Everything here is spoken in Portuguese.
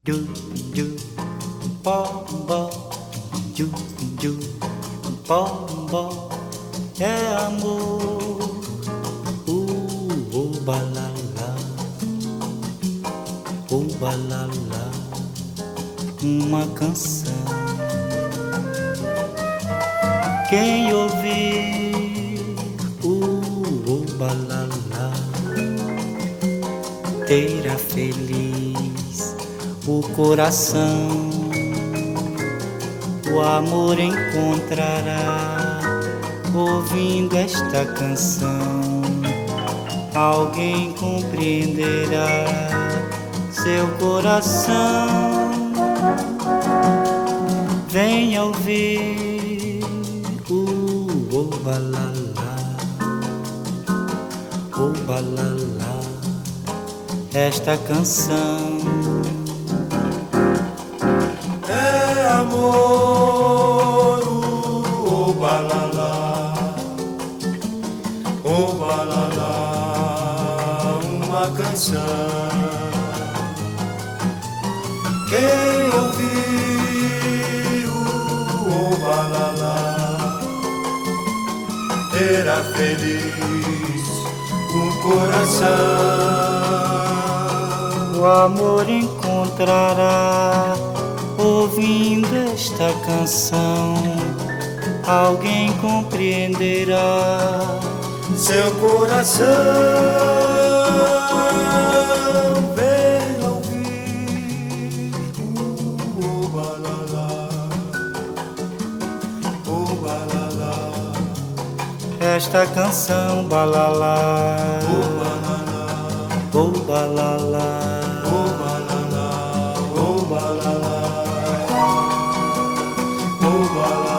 ju, ju, pombó, ju, ju, pombó, é amor, balalá, balalá, uma canção. Quem ouvir balalá terá feliz o coração, o amor encontrará ouvindo esta canção. Alguém compreenderá seu coração. Venha ouvir o balalá, esta canção. É amor, balalá, uma canção. Quem ouvir o balalá terá feliz o coração. O amor encontrará ouvindo esta canção. Alguém compreenderá seu coração. Vem ouvir o balalá, esta canção, balalá, o balalá, balalá, balalá, balalá, balalá.